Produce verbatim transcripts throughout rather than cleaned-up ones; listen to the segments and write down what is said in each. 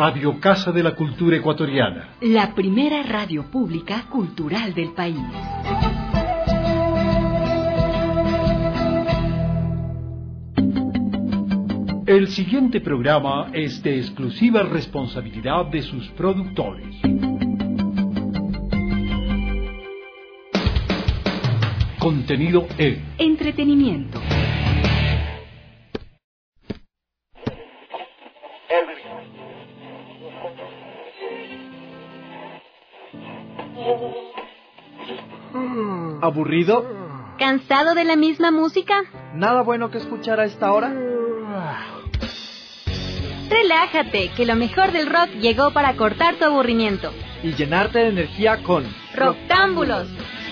Radio Casa de la Cultura Ecuatoriana. La primera radio pública cultural del país. El siguiente programa es de exclusiva responsabilidad de sus productores. Contenido E. Entretenimiento. ¿Aburrido? ¿Cansado de la misma música? ¿Nada bueno que escuchar a esta hora? Relájate, que lo mejor del rock llegó para cortar tu aburrimiento. Y llenarte de energía con Rocktámbulos.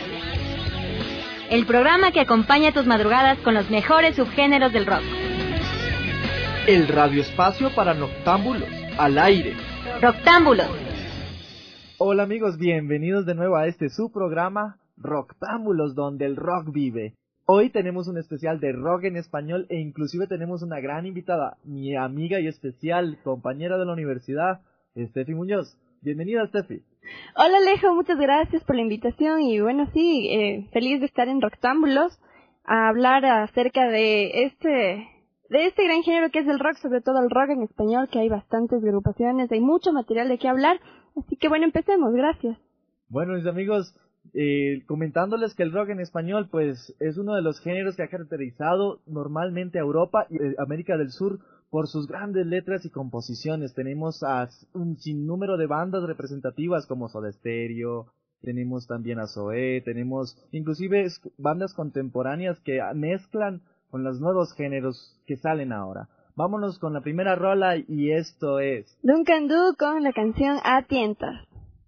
El programa que acompaña tus madrugadas con los mejores subgéneros del rock. El radioespacio para noctámbulos, al aire. Rocktámbulos. Hola amigos, bienvenidos de nuevo a este su programa Rocktámbulos, donde el rock vive. Hoy tenemos un especial de rock en español e inclusive tenemos una gran invitada, mi amiga y especial compañera de la universidad, Steffi Muñoz. Bienvenida, Steffi. Hola Alejo, muchas gracias por la invitación y bueno, sí, eh, feliz de estar en Rocktámbulos a hablar acerca de este de este gran género que es el rock, sobre todo el rock en español, que hay bastantes agrupaciones, hay mucho material de qué hablar, así que bueno, empecemos, gracias. Bueno, mis amigos, eh, comentándoles que el rock en español pues es uno de los géneros que ha caracterizado normalmente a Europa y a América del Sur por sus grandes letras y composiciones. Tenemos a un sinnúmero de bandas representativas como Soda Stereo, tenemos también a Zoé, tenemos inclusive bandas contemporáneas que mezclan con los nuevos géneros que salen ahora. Vámonos con la primera rola y esto es Duncan Du con la canción A Tientas.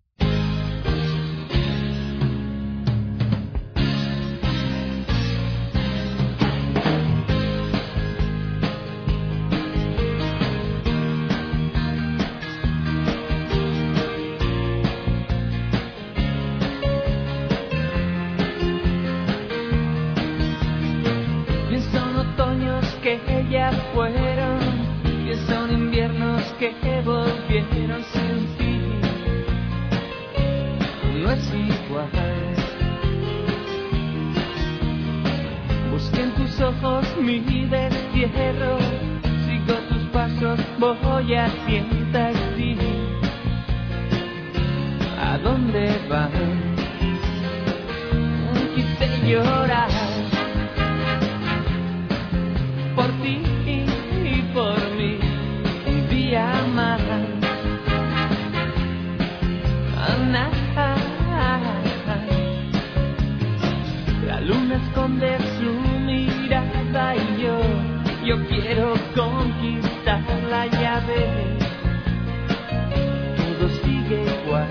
Fueron, que son inviernos que volvieron sin ti. No es igual. Busqué en tus ojos mi destierro. Sigo tus pasos, voy a tientas ti. ¿A dónde vas? Quise llorar por ti y por mí, un día más. Ana, la luna esconde su mirada y yo, yo quiero conquistar la llave. Todo sigue igual.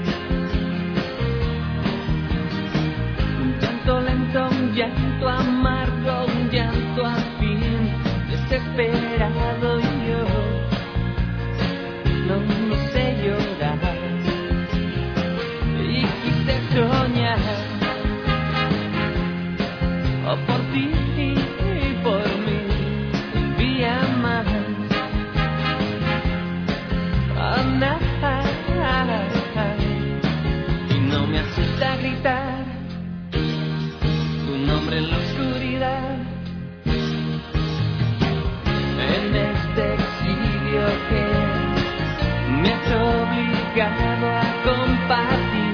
Un llanto lento, un llanto amargo, un llanto afín. Desesperado yo, no, no sé llorar y quise soñar, oh, por ti y por mí, un día más. Oh, nah, y no me asusta gritar tu nombre en la oscuridad. En este exilio que me has obligado a compartir.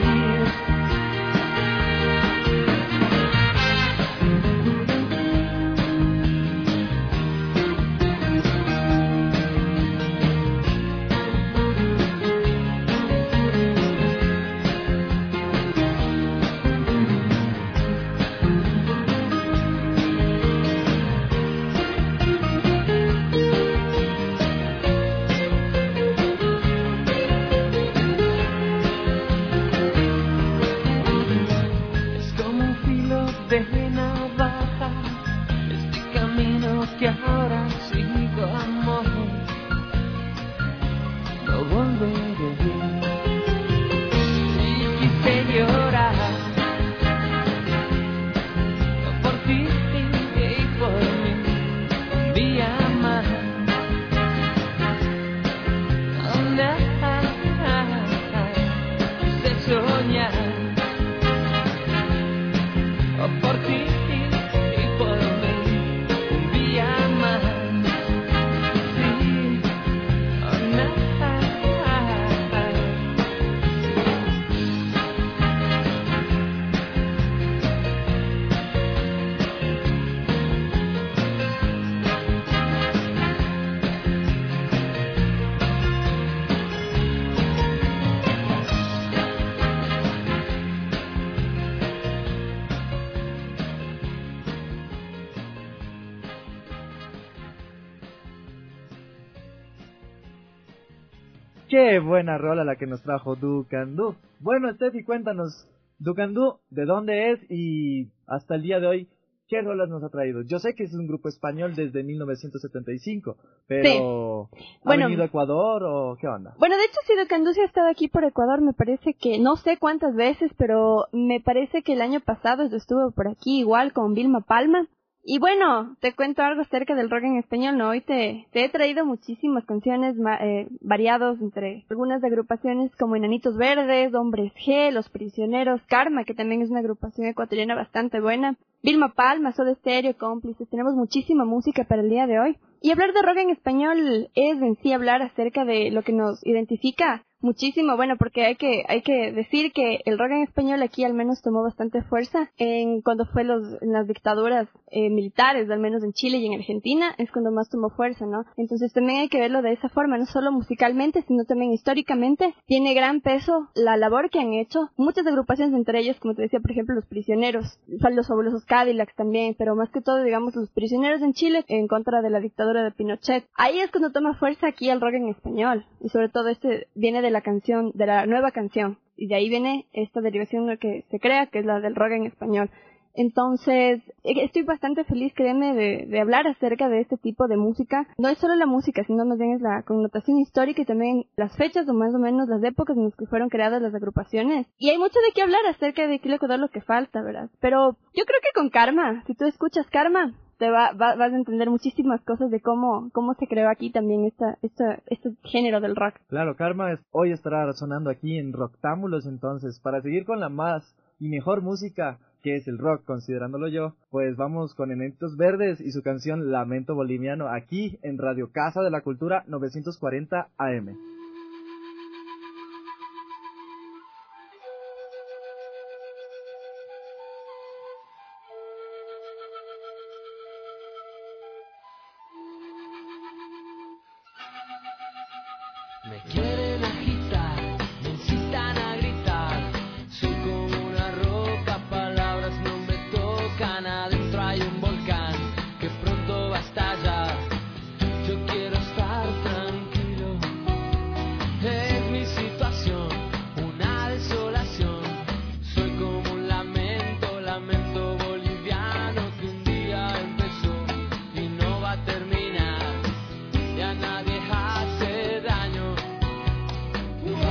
Qué buena rola la que nos trajo Ducandú. Bueno, Steffi, cuéntanos, Ducandú, ¿de dónde es? Y hasta el día de hoy, ¿qué rolas nos ha traído? Yo sé que es un grupo español desde mil novecientos setenta y cinco, pero sí. ¿Ha bueno, venido a Ecuador o qué onda? Bueno, de hecho, sí, Ducandú sí ha estado aquí por Ecuador, me parece que, no sé cuántas veces, pero me parece que el año pasado estuvo por aquí igual con Vilma Palma. Y bueno, te cuento algo acerca del rock en español, ¿no? Hoy te, te he traído muchísimas canciones eh, variados entre algunas agrupaciones como Enanitos Verdes, Hombres G, Los Prisioneros, Karma, que también es una agrupación ecuatoriana bastante buena, Vilma Palma, Soda Stereo, Cómplices. Tenemos muchísima música para el día de hoy. Y hablar de rock en español es en sí hablar acerca de lo que nos identifica muchísimo, bueno, porque hay que hay que decir que el rock en español aquí al menos tomó bastante fuerza en cuando fue los en las dictaduras eh, militares, al menos en Chile y en Argentina, es cuando más tomó fuerza, ¿no? Entonces también hay que verlo de esa forma, no solo musicalmente, sino también históricamente. Tiene gran peso la labor que han hecho muchas agrupaciones, entre ellas, como te decía, por ejemplo, Los Prisioneros, los fabulosos Cadillacs también, pero más que todo, digamos, Los Prisioneros en Chile en contra de la dictadura de Pinochet. Ahí es cuando toma fuerza aquí el rock en español, y sobre todo este viene de de la canción, de la nueva canción, y de ahí viene esta derivación que se crea, que es la del rock en español. Entonces, estoy bastante feliz, créeme, de, de hablar acerca de este tipo de música. No es solo la música, sino más bien es la connotación histórica y también las fechas o más o menos las épocas en las que fueron creadas las agrupaciones. Y hay mucho de qué hablar acerca de Chile Ecuador, lo que falta, ¿verdad? Pero yo creo que con Karma, si tú escuchas Karma, te va, va, vas a entender muchísimas cosas de cómo cómo se creó aquí también esta, esta, este género del rock. Claro, Karma es, hoy estará sonando aquí en Rocktámbulos, entonces, para seguir con la más y mejor música que es el rock, considerándolo yo, pues vamos con Enanitos Verdes y su canción Lamento Boliviano, aquí en Radio Casa de la Cultura novecientos cuarenta A M. Me quieren agitar, me incitan a gritar. Soy como una roca, palabras no me tocan. Adentro hay un volcán que pronto va a estallar. Yo quiero estar tranquilo. Es mi situación, una desolación. Soy como un lamento, lamento boliviano que un día empezó y no va a terminar. Ya nadie hace daño.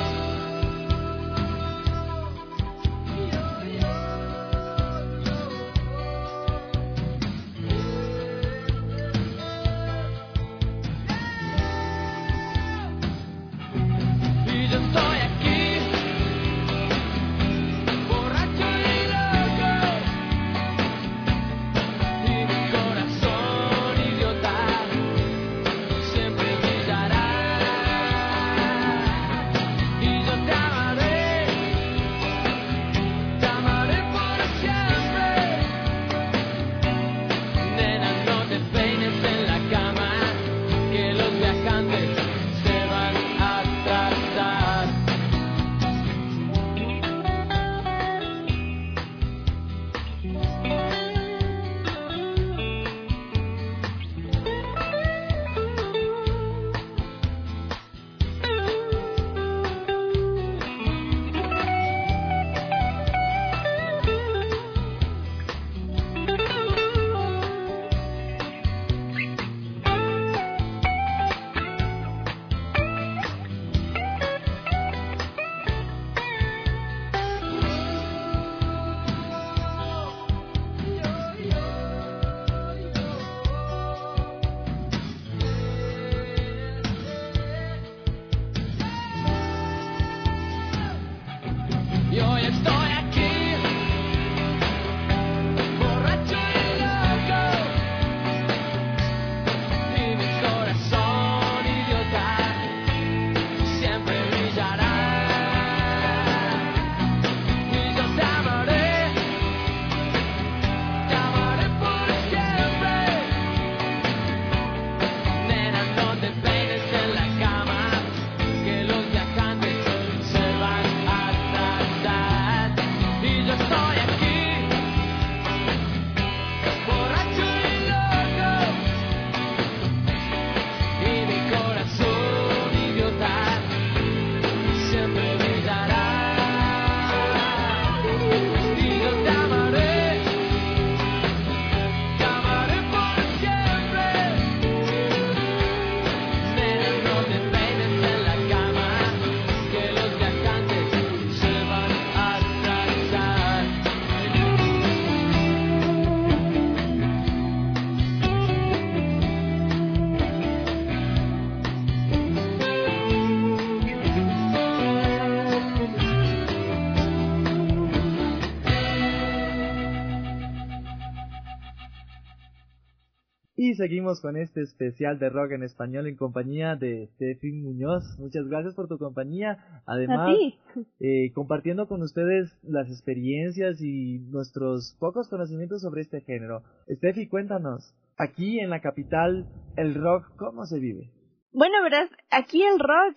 Y seguimos con este especial de rock en español en compañía de Steffi Muñoz. Muchas gracias por tu compañía. Además, eh, compartiendo con ustedes las experiencias y nuestros pocos conocimientos sobre este género. Steffi, cuéntanos, aquí en la capital, el rock, ¿cómo se vive? Bueno, verás, aquí el rock,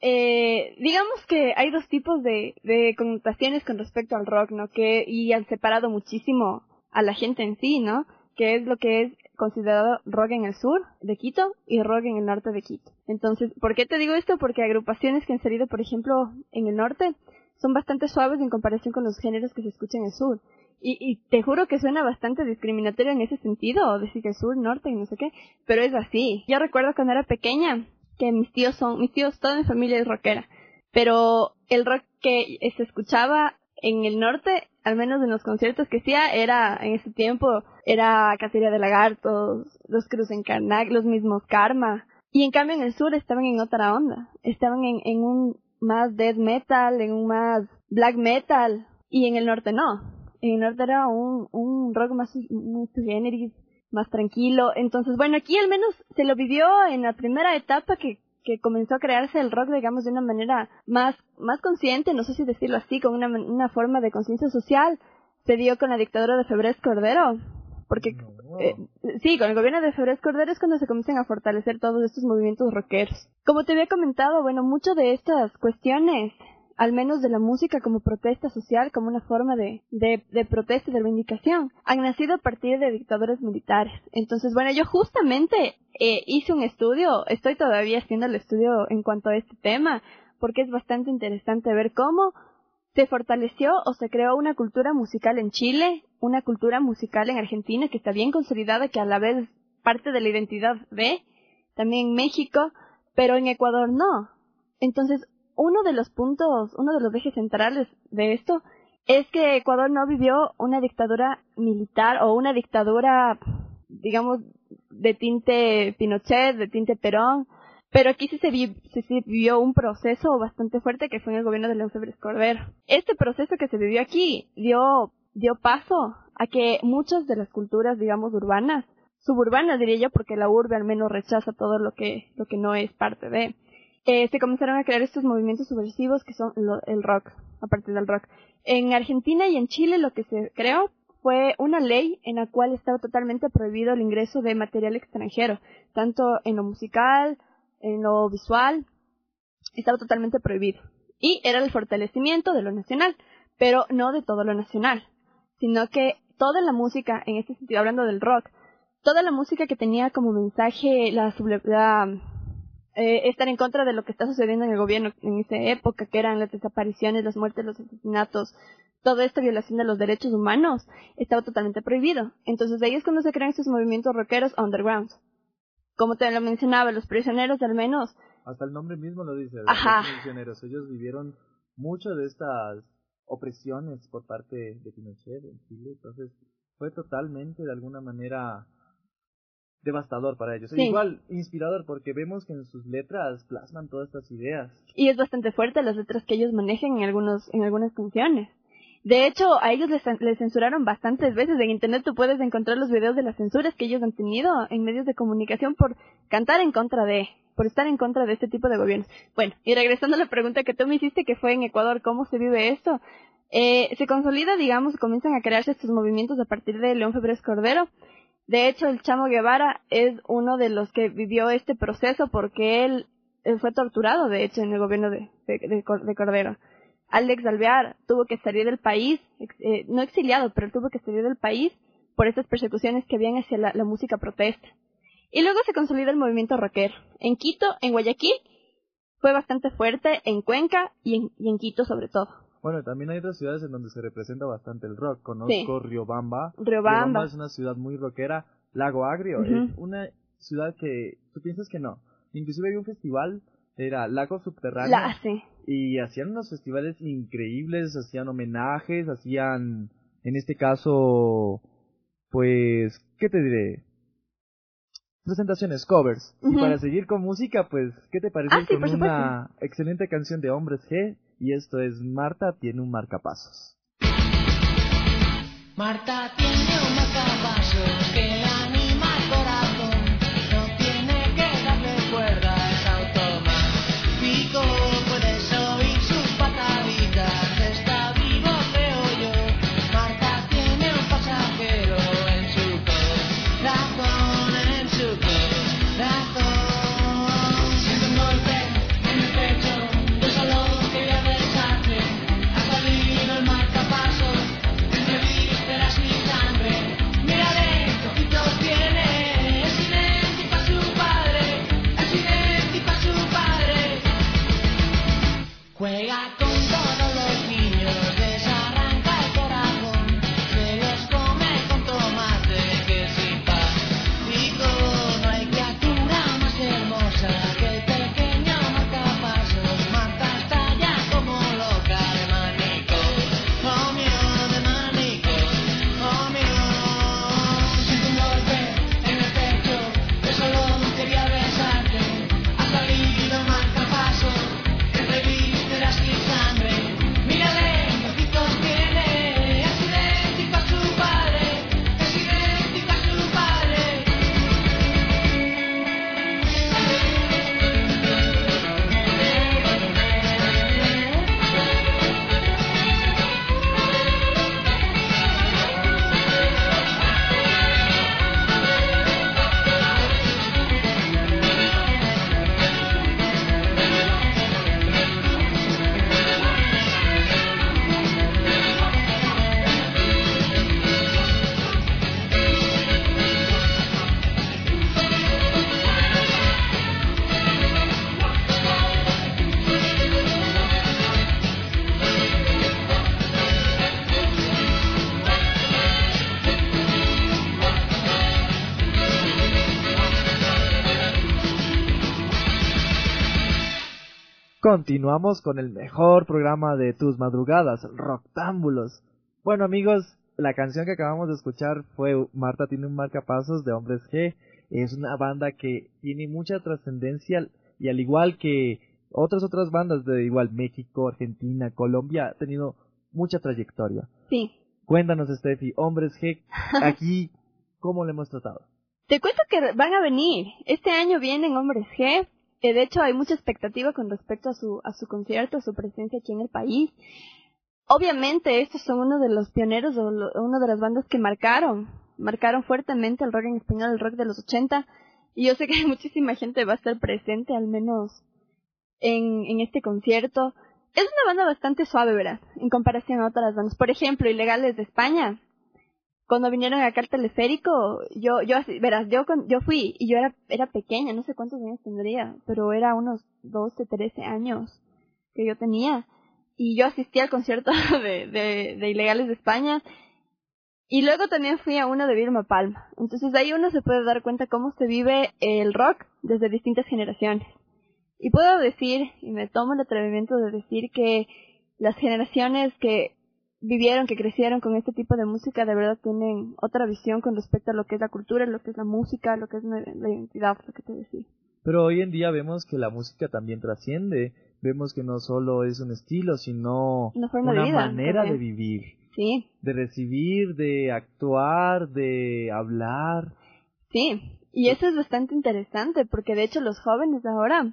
eh, digamos que hay dos tipos de, de connotaciones con respecto al rock, ¿no? Que, y han separado muchísimo a la gente en sí, ¿no? Que es lo que es considerado rock en el sur de Quito y rock en el norte de Quito. Entonces, ¿por qué te digo esto? Porque agrupaciones que han salido, por ejemplo, en el norte, son bastante suaves en comparación con los géneros que se escuchan en el sur. Y, y te juro que suena bastante discriminatorio en ese sentido, decir que el sur, norte y no sé qué, pero es así. Yo recuerdo cuando era pequeña que mis tíos son, mis tíos, toda mi familia es rockera, pero el rock que se escuchaba en el norte, al menos en los conciertos que hacía, era, en ese tiempo, era Cacería de Lagartos, Los Cruz en Karnak, los mismos Karma. Y en cambio en el sur estaban en otra onda. Estaban en, en un más death metal, en un más black metal. Y en el norte no. En el norte era un, un rock más, muy sui generis, más tranquilo. Entonces, bueno, aquí al menos se lo vivió en la primera etapa que que comenzó a crearse el rock, digamos, de una manera más más consciente, no sé si decirlo así, con una, una forma de conciencia social. Se dio con la dictadura de Febrés Cordero, porque no. eh, sí, con el gobierno de Febrés Cordero es cuando se comienzan a fortalecer todos estos movimientos rockeros. Como te había comentado, bueno, mucho de estas cuestiones, al menos de la música como protesta social, como una forma de, de, de protesta y de reivindicación, han nacido a partir de dictaduras militares. Entonces, bueno, yo justamente eh, hice un estudio, estoy todavía haciendo el estudio en cuanto a este tema, porque es bastante interesante ver cómo se fortaleció o se creó una cultura musical en Chile, una cultura musical en Argentina que está bien consolidada, que a la vez parte de la identidad de, también en México, pero en Ecuador no. Entonces, uno de los puntos, uno de los ejes centrales de esto es que Ecuador no vivió una dictadura militar o una dictadura, digamos, de tinte Pinochet, de tinte Perón, pero aquí sí se, vi, sí se vivió un proceso bastante fuerte que fue en el gobierno de León Febres Cordero. Este proceso que se vivió aquí dio, dio paso a que muchas de las culturas, digamos, urbanas, suburbanas diría yo, porque la urbe al menos rechaza todo lo que, lo que no es parte de... Eh, se comenzaron a crear estos movimientos subversivos que son lo, el rock, a partir del rock. En Argentina y en Chile lo que se creó fue una ley en la cual estaba totalmente prohibido el ingreso de material extranjero, tanto en lo musical, en lo visual, estaba totalmente prohibido. Y era el fortalecimiento de lo nacional, pero no de todo lo nacional, sino que toda la música, en este sentido, hablando del rock, toda la música que tenía como mensaje la, la Eh, estar en contra de lo que está sucediendo en el gobierno en esa época, que eran las desapariciones, las muertes, los asesinatos, toda esta violación de los derechos humanos, estaba totalmente prohibido. Entonces de ahí es cuando se crean estos movimientos rockeros underground. Como te lo mencionaba, los prisioneros al menos. Hasta el nombre mismo lo dice, los Ajá. prisioneros. Ellos vivieron mucho de estas opresiones por parte de Pinochet en Chile, entonces fue totalmente de alguna manera devastador para ellos. Sí. Igual inspirador, porque vemos que en sus letras plasman todas estas ideas. Y es bastante fuerte las letras que ellos manejan en algunos en algunas canciones. De hecho, a ellos les, les censuraron bastantes veces. En internet tú puedes encontrar los videos de las censuras que ellos han tenido en medios de comunicación por cantar en contra de, por estar en contra de este tipo de gobiernos. Bueno, y regresando a la pregunta que tú me hiciste, que fue en Ecuador, ¿cómo se vive esto? Eh, se consolida, digamos, comienzan a crearse estos movimientos a partir de León Febres Cordero. De hecho, el Chamo Guevara es uno de los que vivió este proceso porque él, él fue torturado, de hecho, en el gobierno de, de, de, de Cordero. Alex Alvear tuvo que salir del país, eh, no exiliado, pero él tuvo que salir del país por estas persecuciones que habían hacia la, la música protesta. Y luego se consolida el movimiento rockero. En Quito, en Guayaquil, fue bastante fuerte, en Cuenca y en, y en Quito sobre todo. Bueno, también hay otras ciudades en donde se representa bastante el rock. Conozco sí. Riobamba. Riobamba. Riobamba es una ciudad muy rockera. Lago Agrio uh-huh. es una ciudad que tú piensas que no. Inclusive había un festival, era Lago Subterráneo. La, sí. Y hacían unos festivales increíbles, hacían homenajes, hacían, en este caso, pues, ¿qué te diré? Presentaciones, covers. Uh-huh. Y para seguir con música, pues, ¿qué te parece ah, sí, con una excelente canción de Hombres G? Y esto es Marta tiene un marcapasos. Marta tiene un marcapasos que le anima el corazón. Continuamos con el mejor programa de tus madrugadas, Rocktámbulos. Bueno, amigos, la canción que acabamos de escuchar fue Marta tiene un marcapasos de Hombres G. Es una banda que tiene mucha trascendencia y al igual que otras otras bandas de igual México, Argentina, Colombia, ha tenido mucha trayectoria. Sí. Cuéntanos, Steffi, Hombres G, aquí, ¿cómo le hemos tratado? Te cuento que van a venir. Este año vienen Hombres G. Eh, de hecho, hay mucha expectativa con respecto a su a su concierto, a su presencia aquí en el país. Obviamente, estos son uno de los pioneros o lo, una de las bandas que marcaron, marcaron fuertemente el rock en español, el rock de los ochenta. Y yo sé que muchísima gente va a estar presente, al menos en, en este concierto. Es una banda bastante suave, ¿verdad? En comparación a otras bandas. Por ejemplo, Ilegales de España. Cuando vinieron acá al teleférico, yo, yo, verás, yo, yo fui y yo era, era pequeña, no sé cuántos años tendría, pero era unos doce, trece años que yo tenía. Y yo asistí al concierto de, de, de Ilegales de España. Y luego también fui a uno de Vilma Palma. Entonces ahí uno se puede dar cuenta cómo se vive el rock desde distintas generaciones. Y puedo decir, y me tomo el atrevimiento de decir que las generaciones que vivieron, que crecieron con este tipo de música, de verdad tienen otra visión con respecto a lo que es la cultura, lo que es la música, lo que es la identidad, lo que te decía. Pero hoy en día vemos que la música también trasciende. Vemos que no solo es un estilo, sino una, forma una de vida, manera también. de vivir. Sí. De recibir, de actuar, de hablar. Sí, y eso es bastante interesante, porque de hecho los jóvenes ahora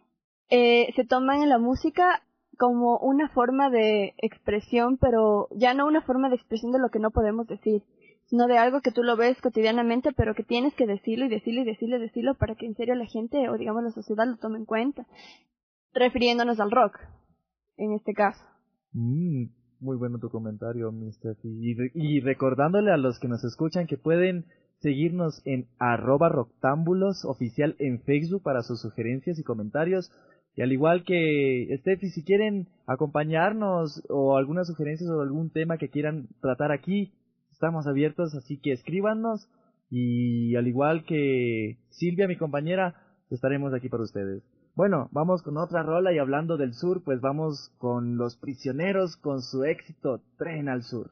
eh, se toman la música como una forma de expresión, pero ya no una forma de expresión de lo que no podemos decir, sino de algo que tú lo ves cotidianamente, pero que tienes que decirlo y decirlo y decirlo y decirlo para que en serio la gente, o digamos la sociedad, lo tome en cuenta. Refiriéndonos al rock, en este caso. Mm, muy bueno tu comentario, mister Y, y recordándole a los que nos escuchan que pueden seguirnos en arroba Rocktámbulos oficial en Facebook para sus sugerencias y comentarios. Y al igual que Steffi, si quieren acompañarnos o algunas sugerencias o algún tema que quieran tratar aquí, estamos abiertos, así que escríbanos. Y al igual que Silvia, mi compañera, estaremos aquí para ustedes. Bueno, vamos con otra rola y hablando del sur, pues vamos con Los Prisioneros con su éxito Tren al Sur.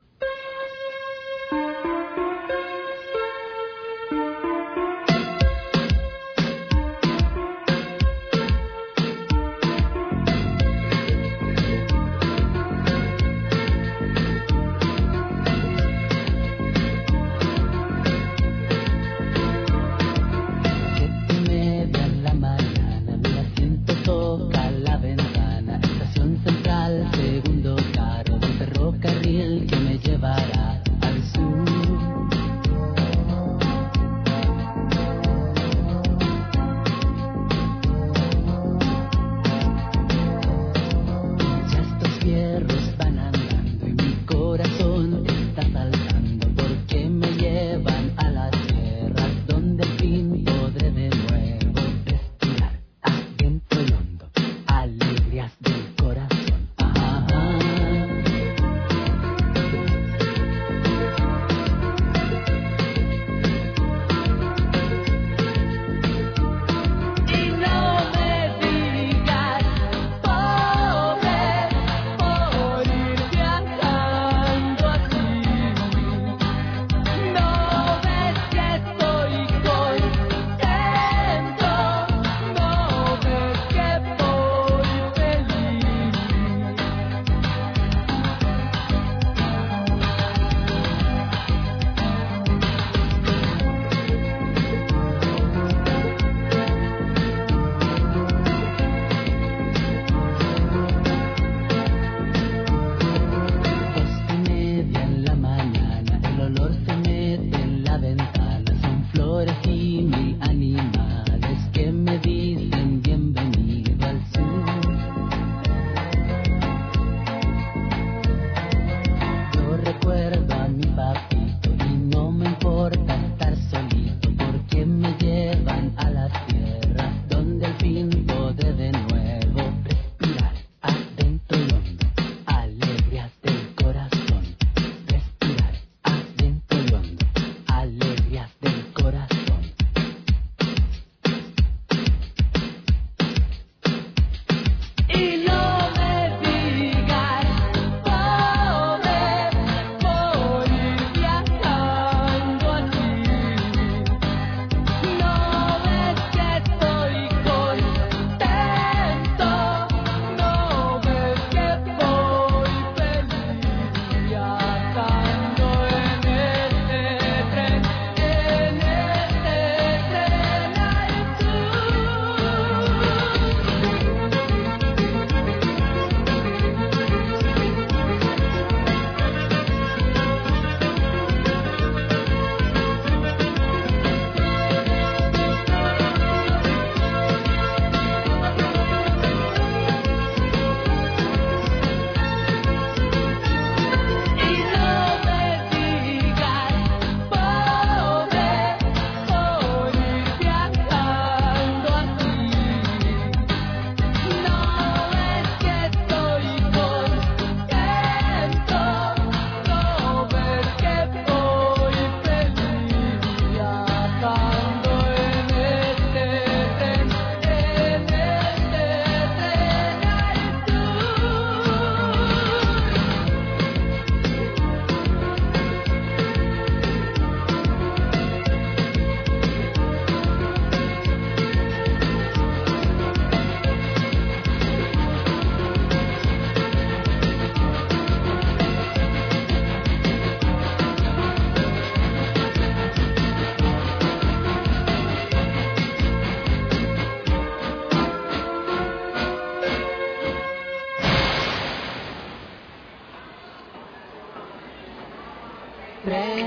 Segundo carro del ferrocarril que me lleva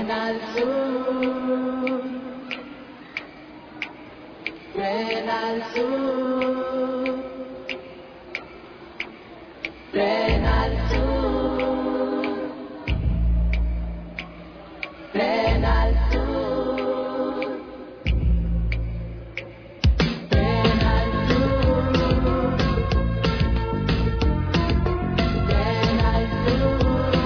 Tren al sur, tren al sur, tren al sur, tren al sur, tren al sur, tren al sur.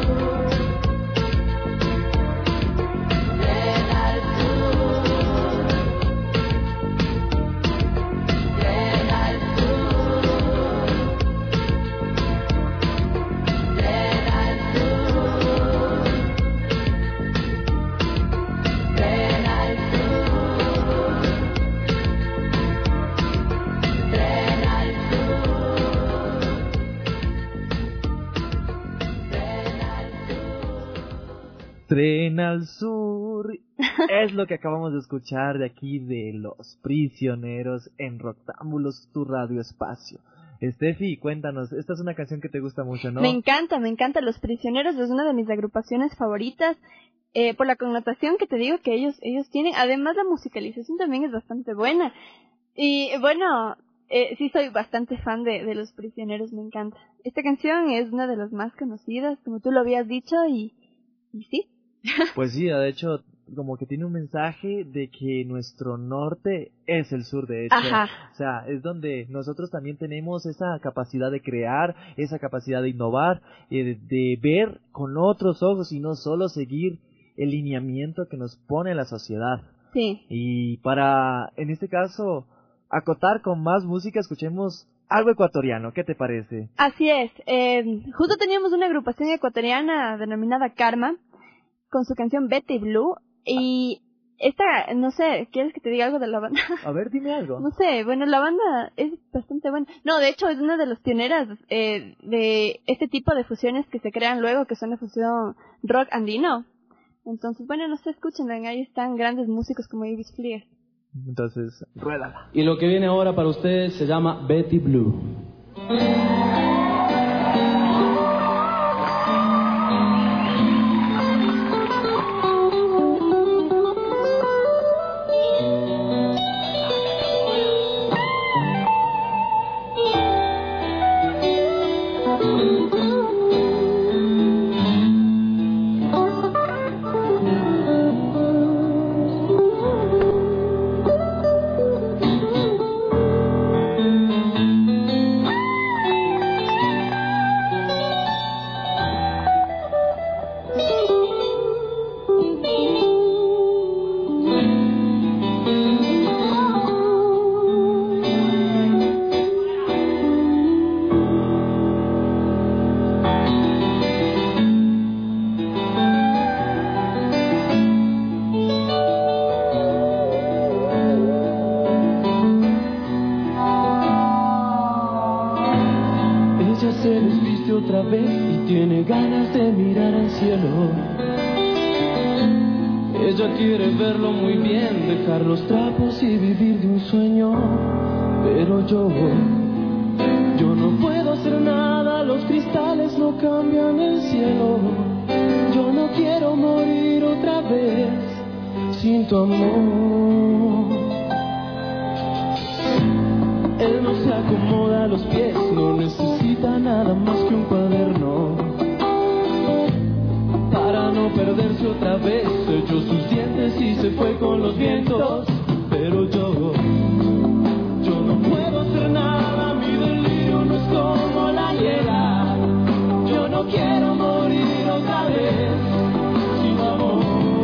Tren al sur. Es lo que acabamos de escuchar de aquí de Los Prisioneros en Roctámbulos, tu radio espacio. Steffi, cuéntanos, esta es una canción que te gusta mucho, ¿no? Me encanta, me encanta. Los Prisioneros es una de mis agrupaciones favoritas, eh, por la connotación que te digo que ellos ellos tienen. Además, la musicalización también es bastante buena. Y bueno, eh, sí soy bastante fan de, de Los Prisioneros, me encanta. Esta canción es una de las más conocidas, como tú lo habías dicho, y, y sí. Pues sí, de hecho, como que tiene un mensaje de que nuestro norte es el sur, de hecho. Ajá. O sea, es donde nosotros también tenemos esa capacidad de crear, esa capacidad de innovar, eh, de, de ver con otros ojos y no solo seguir el lineamiento que nos pone la sociedad. Sí. Y para, en este caso, acotar con más música, escuchemos algo ecuatoriano. ¿Qué te parece? Así es. Eh, justo teníamos una agrupación ecuatoriana denominada Karma, con su canción Betty Blue, y esta, no sé, ¿quieres que te diga algo de la banda? A ver, dime algo. No sé, bueno, la banda es bastante buena. No, de hecho, es una de las pioneras eh, de este tipo de fusiones que se crean luego, que son la fusión rock andino. Entonces, bueno, no sé, escuchen, ahí están grandes músicos como Ibis Flier. Entonces, ruédala. Y lo que viene ahora para ustedes se llama Betty Blue. Ella quiere verlo muy bien, dejar los trapos y vivir de un sueño. Pero yo, yo no puedo hacer nada, los cristales no cambian el cielo. Yo no quiero morir otra vez sin tu amor. Él no se acomoda a los pies, no necesita nada más que un cuaderno para no perderse otra vez. Echó sus dientes y se fue con los vientos. Pero yo, yo no puedo hacer nada. Mi delirio no es como la hiena. Yo no quiero morir otra vez sin amor.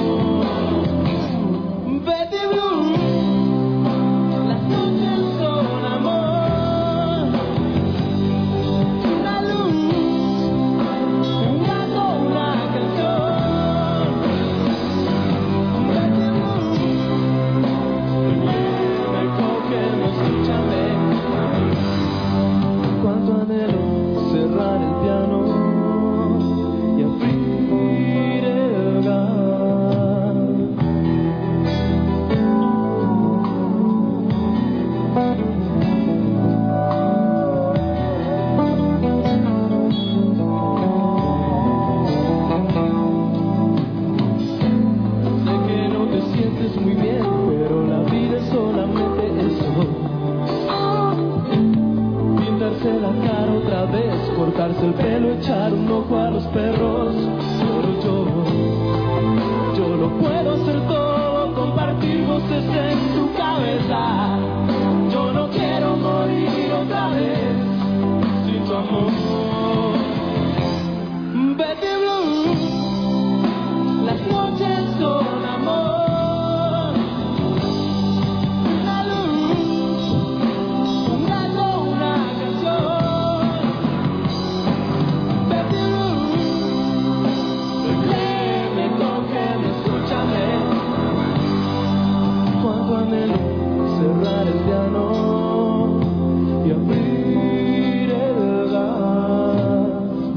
Betty Blue, las noches son amor. Una luz, un gato, una canción. Betty Blue, la cara otra vez, cortarse el pelo, echar un ojo a los perros. Pero yo, yo lo puedo hacer todo, compartir voces en tu cabeza. Yo no quiero morir otra vez sin tu amor. Betty Blue, las noches son amor. Una luz, un gato, una canción. Betty Blue, léeme, cógeme, escúchame. Cuánto anhelo cerrar el piano y abrir el gas.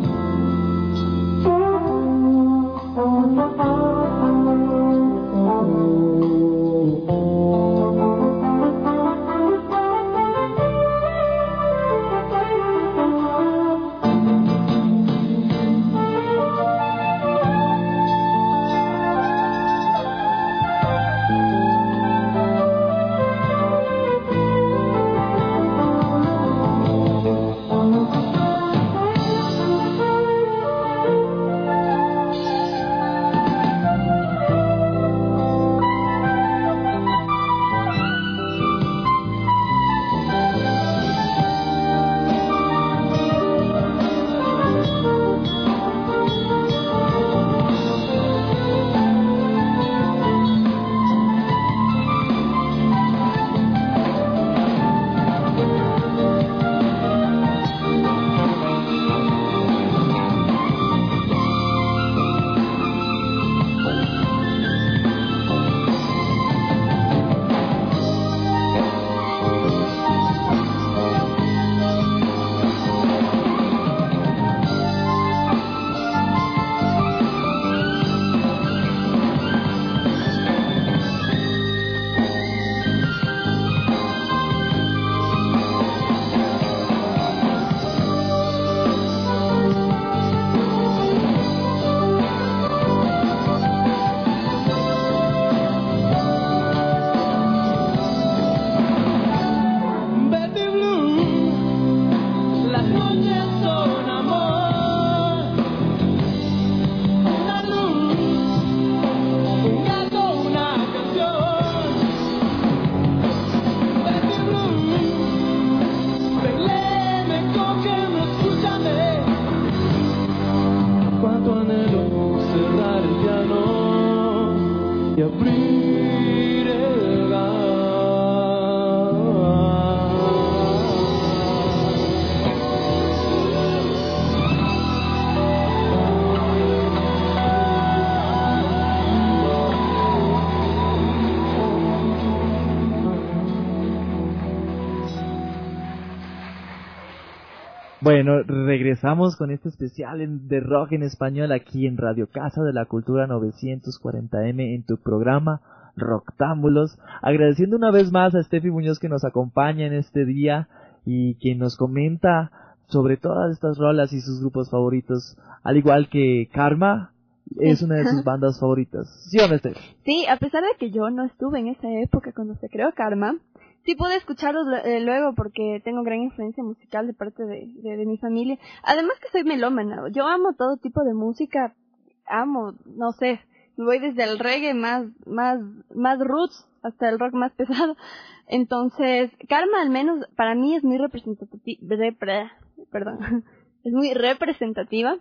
Bueno, regresamos con este especial en, de rock en español aquí en Radio Casa de la Cultura novecientos cuarenta eme en tu programa Rocktámbulos. Agradeciendo una vez más a Steffi Muñoz que nos acompaña en este día y que nos comenta sobre todas estas rolas y sus grupos favoritos, al igual que Karma es una de sus bandas favoritas. ¿Sí o no, Steffi? Sí, a pesar de que yo no estuve en esa época cuando se creó Karma, sí pude escucharlos eh, luego porque tengo gran influencia musical de parte de, de, de mi familia. Además que soy melómana, yo amo todo tipo de música, amo, no sé, voy desde el reggae más, más, más roots hasta el rock más pesado. Entonces, Karma al menos para mí es muy representativa, repre, perdón, es muy representativa.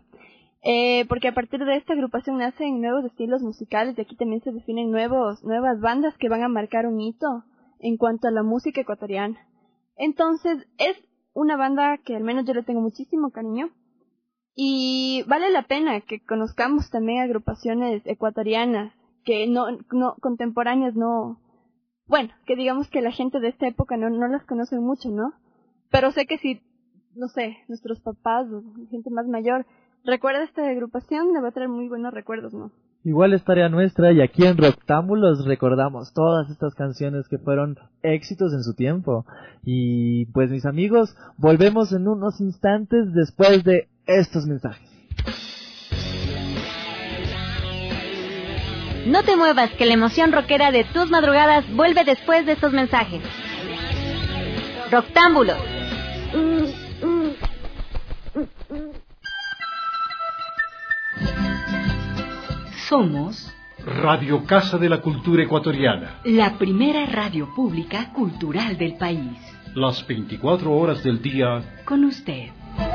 Eh, porque a partir de esta agrupación nacen nuevos estilos musicales y aquí también se definen nuevos, nuevas bandas que van a marcar un hito en cuanto a la música ecuatoriana. Entonces, es una banda que al menos yo le tengo muchísimo cariño y vale la pena que conozcamos también agrupaciones ecuatorianas que no, no, contemporáneas no, bueno, que digamos que la gente de esta época no, no las conoce mucho, ¿no? Pero sé que si, no sé, nuestros papás o gente más mayor recuerda esta agrupación, le va a traer muy buenos recuerdos, ¿no? Igual es tarea nuestra y aquí en Rocktámbulos recordamos todas estas canciones que fueron éxitos en su tiempo. Y pues mis amigos, volvemos en unos instantes después de estos mensajes. No te muevas, que la emoción rockera de tus madrugadas vuelve después de estos mensajes. Rocktámbulos. Mm, mm. Somos Radio Casa de la Cultura Ecuatoriana. la primera radio pública cultural del país. Las veinticuatro horas del día. Con usted.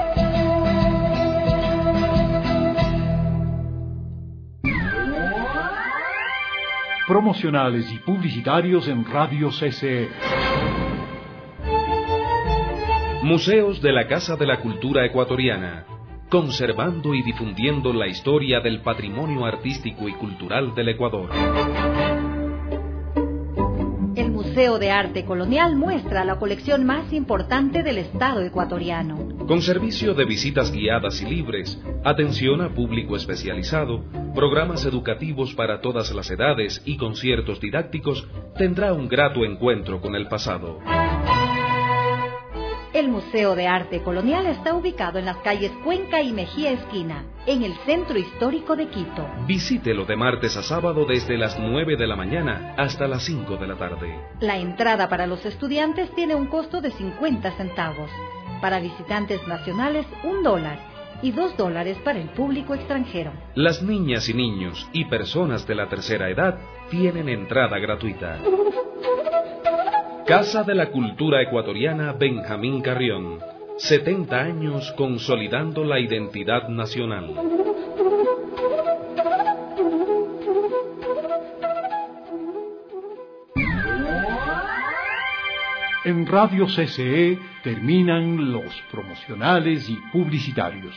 Promocionales y publicitarios en Radio C C E. Museos de la Casa de la Cultura Ecuatoriana, conservando y difundiendo la historia del patrimonio artístico y cultural del Ecuador. El Museo de Arte Colonial muestra la colección más importante del Estado ecuatoriano. Con servicio de visitas guiadas y libres, atención a público especializado, programas educativos para todas las edades y conciertos didácticos, tendrá un grato encuentro con el pasado. El Museo de Arte Colonial está ubicado en las calles Cuenca y Mejía Esquina, en el centro histórico de Quito. Visítelo de martes a sábado desde las nueve de la mañana hasta las cinco de la tarde. La entrada para los estudiantes tiene un costo de cincuenta centavos. Para visitantes nacionales, un dólar. Y dos dólares para el público extranjero. Las niñas y niños y personas de la tercera edad tienen entrada gratuita. Casa de la Cultura Ecuatoriana Benjamín Carrión. setenta años consolidando la identidad nacional. En Radio C C E terminan los promocionales y publicitarios.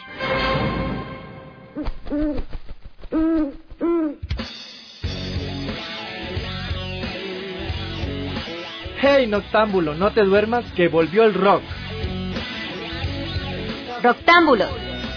Hey Noctámbulo, no te duermas que volvió el rock. Roctámbulos.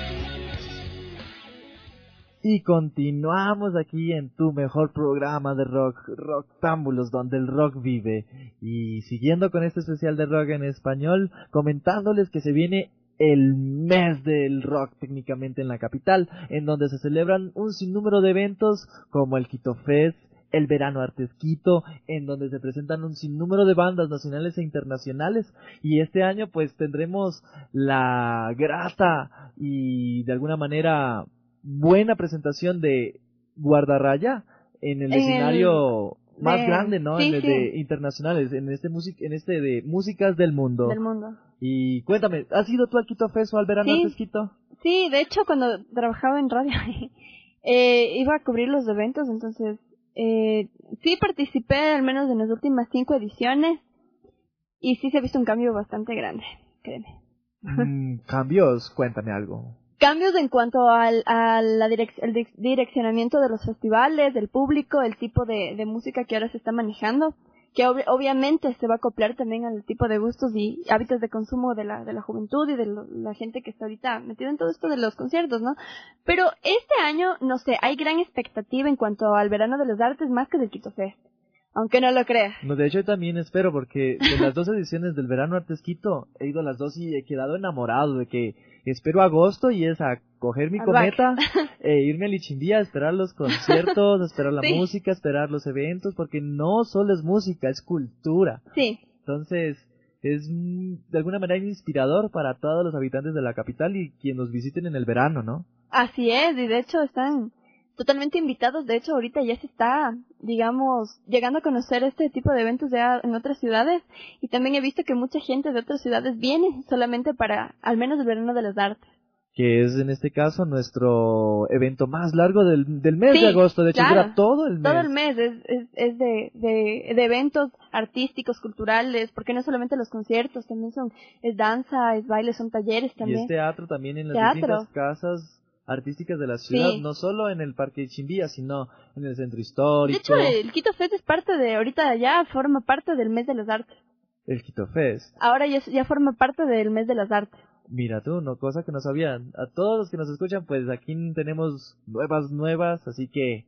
Y continuamos aquí en tu mejor programa de rock, Roctámbulos, donde el rock vive. Y siguiendo con este especial de rock en español, comentándoles que se viene el mes del rock técnicamente en la capital, en donde se celebran un sinnúmero de eventos como el Quito Fest, el Verano Artes Quito, en donde se presentan un sinnúmero de bandas nacionales e internacionales, y este año pues tendremos la grata y de alguna manera buena presentación de Guardarraya en el En escenario el más de- grande, ¿no? sí, en el sí. de internacionales, en este music, en este de músicas del mundo. Del mundo. Y cuéntame, ¿has ido tú al Quito Fest o al Verano Sí. Artes Quito? Sí, de hecho, cuando trabajaba en radio, eh, iba a cubrir los eventos, entonces eh, sí participé al menos en las últimas cinco ediciones y sí se ha visto un cambio bastante grande, créeme. Mm, cambios, cuéntame algo. Cambios en cuanto al, a la direc el di- direccionamiento de los festivales, del público, el tipo de, de música que ahora se está manejando, que ob obviamente se va a acoplar también al tipo de gustos y hábitos de consumo de la, de la juventud y de lo, la gente que está ahorita metida en todo esto de los conciertos, ¿no? Pero este año, no sé, hay gran expectativa en cuanto al Verano de las Artes más que del Quito Fest, aunque no lo creas. No, de hecho también espero, porque de las dos ediciones del Verano Artes Quito, he ido a las dos y he quedado enamorado de que espero agosto y es a coger mi Al cometa, e irme a Lichimbía a esperar los conciertos, a esperar la Sí. música, a esperar los eventos, porque no solo es música, es cultura. Sí. Entonces, es mm, de alguna manera inspirador para todos los habitantes de la capital y quienes nos visiten en el verano, ¿no? Así es, y de hecho están totalmente invitados. De hecho, ahorita ya se está, digamos, llegando a conocer este tipo de eventos ya en otras ciudades, y también he visto que mucha gente de otras ciudades viene solamente para, al menos, el Verano de las Artes. Que es en este caso nuestro evento más largo del, del mes Sí, de agosto. De hecho, claro. dura todo el mes. Todo el mes es, es, es de, de, de eventos artísticos, culturales, porque no solamente los conciertos, también son, es danza, es baile, son talleres Y también. es teatro también en las Teatro. distintas casas artísticas de la ciudad, Sí. no solo en el Parque Chimbía, sino en el Centro De Histórico, hecho, el Quito Fest es parte de, ahorita ya forma parte del mes de las artes. el Quito Fest. Ahora ya, ya forma parte del mes de las artes. Mira tú, no, cosa que no sabían. A todos los que nos escuchan, pues aquí tenemos nuevas, nuevas, así que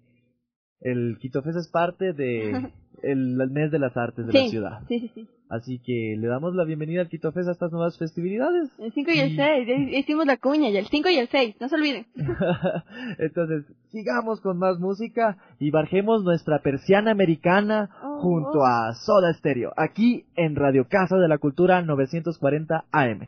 el Quito Fest es parte de el, el mes de las artes de Sí, la ciudad. sí, sí, sí. Así que le damos la bienvenida al Quito Fest a estas nuevas festividades. El cinco y el seis, ya hicimos la cuña, y el cinco y el seis, no se olviden. Entonces, sigamos con más música y bajemos nuestra persiana americana Oh, junto oh. a Soda Stereo, aquí en Radio Casa de la Cultura novecientos cuarenta A M.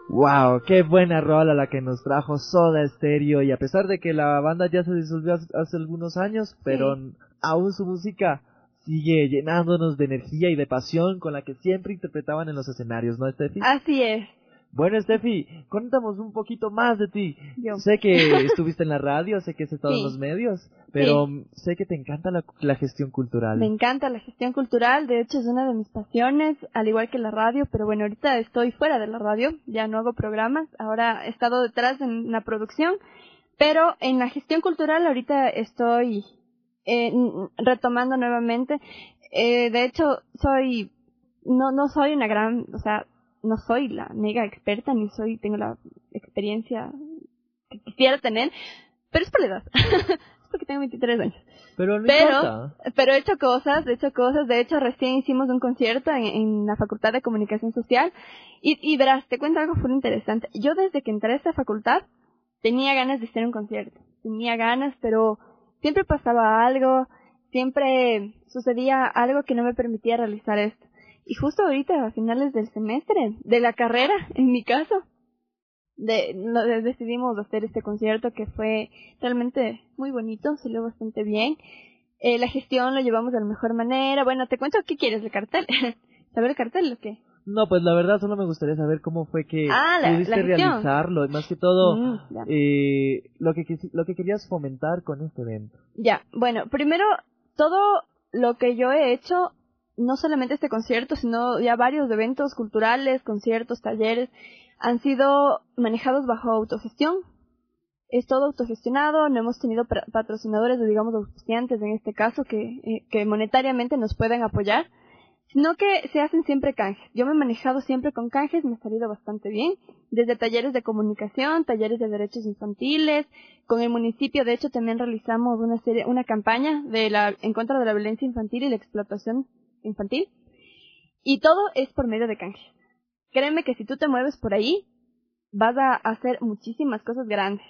Wow, qué buena rola la que nos trajo Soda Stereo, y a pesar de que la banda ya se disolvió hace algunos años, pero sí, aún su música sigue llenándonos de energía y de pasión con la que siempre interpretaban en los escenarios, ¿no, Steffi? Así es. Bueno, Steffi, cuéntanos un poquito más de ti. Yo. Sé que estuviste en la radio, sé que has estado sí. en los medios, pero sí. sé que te encanta la, la gestión cultural. Me encanta la gestión cultural, de hecho es una de mis pasiones, al igual que la radio, pero bueno, ahorita estoy fuera de la radio, ya no hago programas, ahora he estado detrás en la producción, pero en la gestión cultural ahorita estoy eh, retomando nuevamente. Eh, de hecho, soy, no, no soy una gran, o sea, no soy la mega experta, ni soy, tengo la experiencia que quisiera tener, pero es por la edad, es porque tengo veintitrés años. Pero no pero, importa. Pero he hecho cosas, he hecho cosas, de hecho recién hicimos un concierto en, en la Facultad de Comunicación Social, y, y verás, te cuento algo muy interesante. Yo desde que entré a esta facultad, tenía ganas de hacer un concierto, tenía ganas, pero siempre pasaba algo, siempre sucedía algo que no me permitía realizar esto. Y justo ahorita, a finales del semestre, de la carrera, en mi caso, de, no, de, decidimos hacer este concierto que fue realmente muy bonito, salió bastante bien. Eh, la gestión lo llevamos de la mejor manera. Bueno, te cuento, ¿qué quieres? ¿El cartel? ¿Saber el cartel o qué? No, pues la verdad solo me gustaría saber cómo fue que ah, la, pudiste la realizarlo, más que todo mm, eh, lo que lo que querías fomentar con este evento. Ya, bueno, primero, todo lo que yo he hecho, no solamente este concierto, sino ya varios eventos culturales, conciertos, talleres, han sido manejados bajo autogestión. Es todo autogestionado, no hemos tenido patrocinadores o digamos auspiciantes en este caso que, eh, que monetariamente nos pueden apoyar, sino que se hacen siempre canjes. Yo me he manejado siempre con canjes, me ha salido bastante bien, desde talleres de comunicación, talleres de derechos infantiles, con el municipio de hecho también realizamos una serie, una campaña de la, en contra de la violencia infantil y la explotación infantil, y todo es por medio de canjes. Créeme que si tú te mueves por ahí, vas a hacer muchísimas cosas grandes.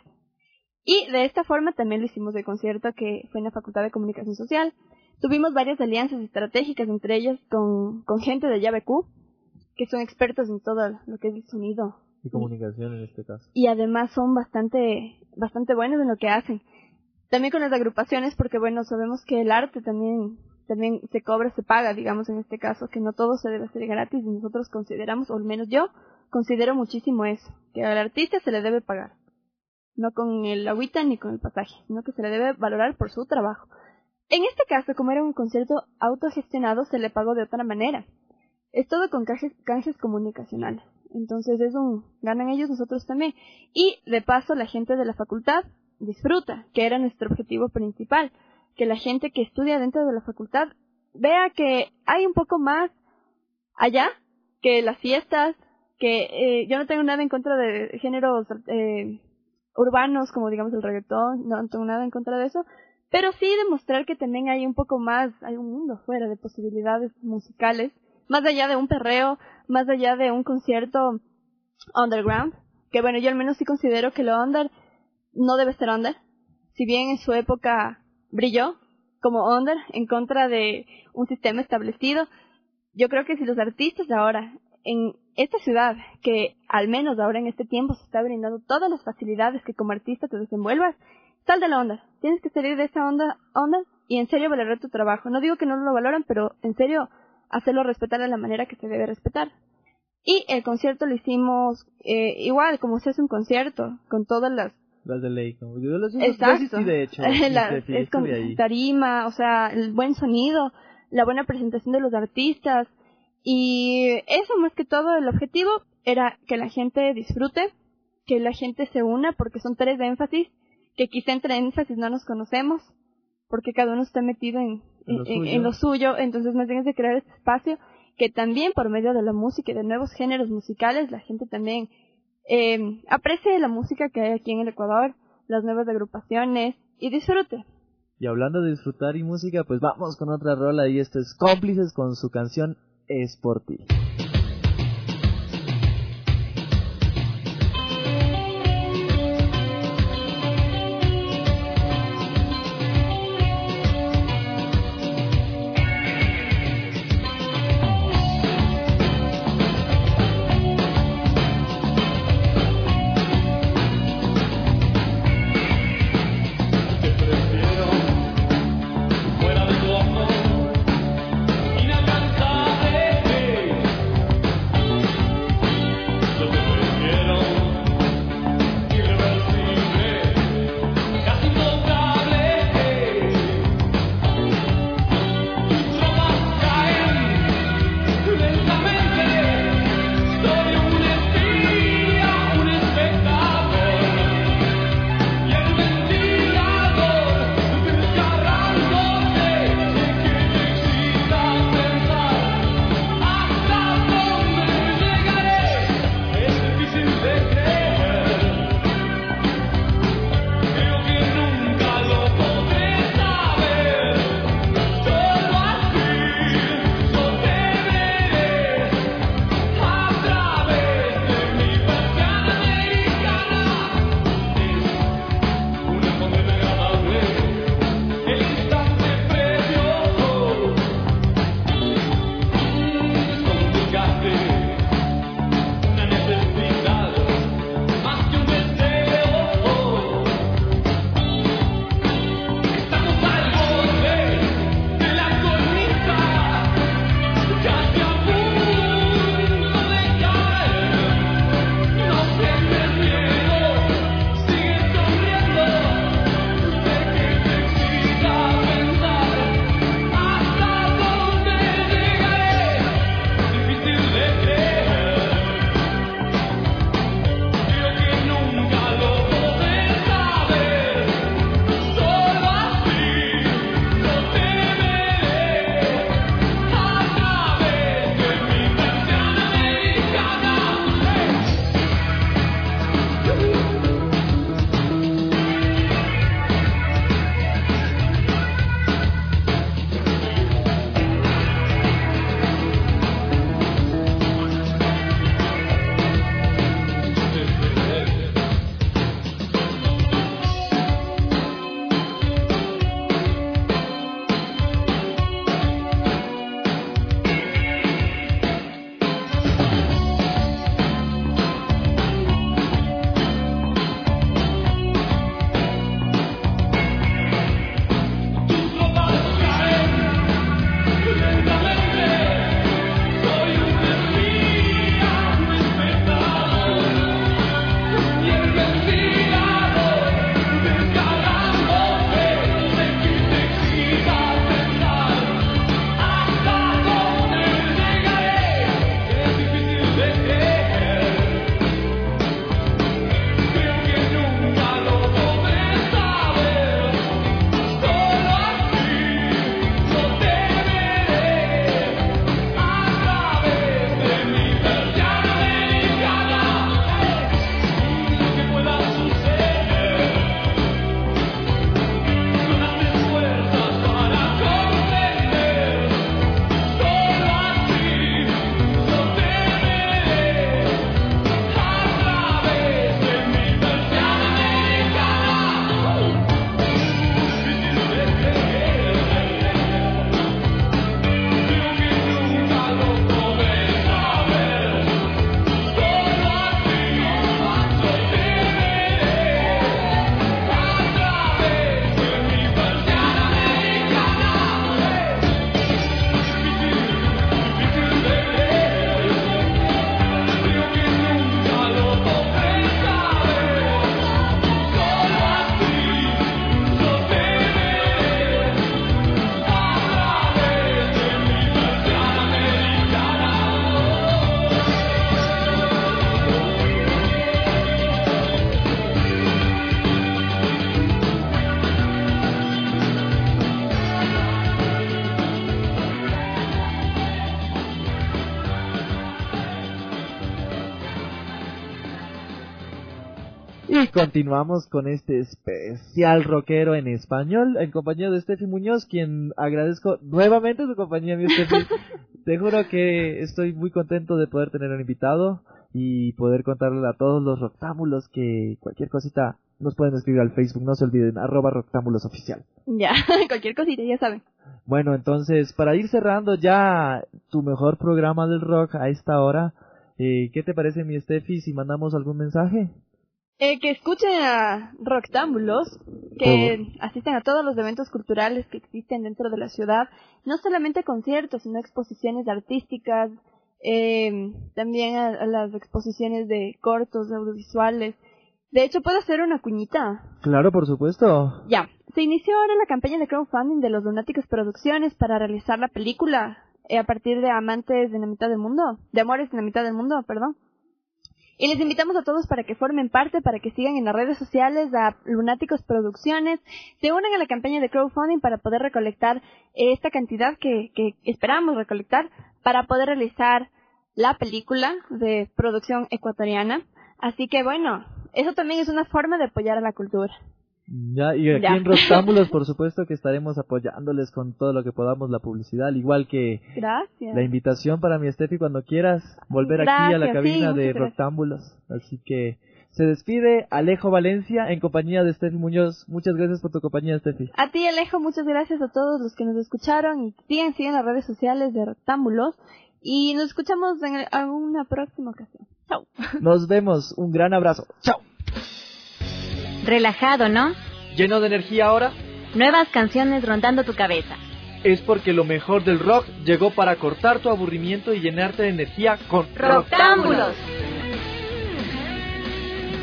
Y de esta forma también lo hicimos el concierto que fue en la Facultad de Comunicación Social. Tuvimos varias alianzas estratégicas, entre ellas con, con gente de Llave Q, que son expertos en todo lo que es el sonido. Y comunicación en este caso. Y además son bastante, bastante buenos en lo que hacen. También con las agrupaciones, porque bueno, sabemos que el arte también, también se cobra, se paga, digamos en este caso, que no todo se debe hacer gratis, y nosotros consideramos, o al menos yo, considero muchísimo eso, que al artista se le debe pagar. No con el agüita ni con el pasaje, sino que se le debe valorar por su trabajo. En este caso, como era un concierto autogestionado, se le pagó de otra manera. Es todo con canjes, canjes comunicacionales. Entonces es un, ganan ellos, nosotros también. Y de paso la gente de la facultad disfruta, que era nuestro objetivo principal. Que la gente que estudia dentro de la facultad vea que hay un poco más allá que las fiestas, que eh, yo no tengo nada en contra de géneros eh, urbanos como digamos el reggaetón, no tengo nada en contra de eso, pero sí demostrar que también hay un poco más, hay un mundo afuera de posibilidades musicales, más allá de un perreo, más allá de un concierto underground, que bueno, yo al menos sí considero que lo under no debe ser under, si bien en su época brilló como under en contra de un sistema establecido. Yo creo que si los artistas ahora en esta ciudad, que al menos ahora en este tiempo se está brindando todas las facilidades que como artista te desenvuelvas, sal de la onda, tienes que salir de esa onda, onda y en serio valorar tu trabajo. No digo que no lo valoran, pero en serio hacerlo respetar de la manera que se debe respetar. Y el concierto lo hicimos eh, igual, como se hace un concierto, con todas las Las de ley, como yo los Exacto. Sí, de hecho. La, es con tarima, o sea, el buen sonido, la buena presentación de los artistas, y eso más que todo, el objetivo era que la gente disfrute, que la gente se una, porque son tres de énfasis, que quizá entre énfasis no nos conocemos, porque cada uno está metido en, en, lo, en, en lo suyo, entonces más bien es de crear este espacio, que también por medio de la música y de nuevos géneros musicales, la gente también Eh, aprecie la música que hay aquí en el Ecuador, las nuevas agrupaciones y disfrute. Y hablando de disfrutar y música, pues vamos con otra rola y esto es Cómplices con su canción Es por ti. Y continuamos con este especial rockero en español, en compañía de Steffi Muñoz, quien agradezco nuevamente su compañía, mi Steffi. Te juro que estoy muy contento de poder tener un invitado y poder contarle a todos los roctámbulos que cualquier cosita nos pueden escribir al Facebook, no se olviden, arroba roctámbulos oficial. Ya, cualquier cosita, ya saben. Bueno, entonces, para ir cerrando ya tu mejor programa del rock a esta hora, eh, ¿qué te parece, mi Steffi, si mandamos algún mensaje? Eh, que escuchen a Roctámbulos, que oh. asisten a todos los eventos culturales que existen dentro de la ciudad, no solamente conciertos, sino exposiciones artísticas, eh, también a, a las exposiciones de cortos, de audiovisuales. De hecho, ¿puedo hacer una cuñita? Claro, por supuesto. Ya, se inició ahora la campaña de crowdfunding de los Lunáticos Producciones para realizar la película eh, a partir de Amantes de la Mitad del Mundo, de Amores de la Mitad del Mundo, perdón. Y les invitamos a todos para que formen parte, para que sigan en las redes sociales a Lunáticos Producciones, se unan a la campaña de crowdfunding para poder recolectar esta cantidad que, que esperamos recolectar para poder realizar la película de producción ecuatoriana. Así que bueno, eso también es una forma de apoyar a la cultura. Ya, y aquí ya. en Roctámbulos, por supuesto que estaremos apoyándoles con todo lo que podamos la publicidad, al igual que gracias. La invitación para mi Steffi cuando quieras volver gracias, aquí a la cabina sí, de Roctámbulos. Así que se despide Alejo Valencia en compañía de Steffi Muñoz. Muchas gracias por tu compañía, Steffi. A ti, Alejo, muchas gracias a todos los que nos escucharon y siguen, siguen las redes sociales de Roctámbulos y nos escuchamos en, el, en una próxima ocasión. Chao. Nos vemos, un gran abrazo. Chao. Relajado, ¿no? ¿Lleno de energía ahora? Nuevas canciones rondando tu cabeza. Es porque lo mejor del rock llegó para cortar tu aburrimiento y llenarte de energía con Roctámbulos.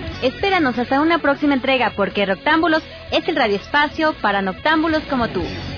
Espéranos hasta una próxima entrega porque Roctámbulos es el radioespacio para noctámbulos como tú.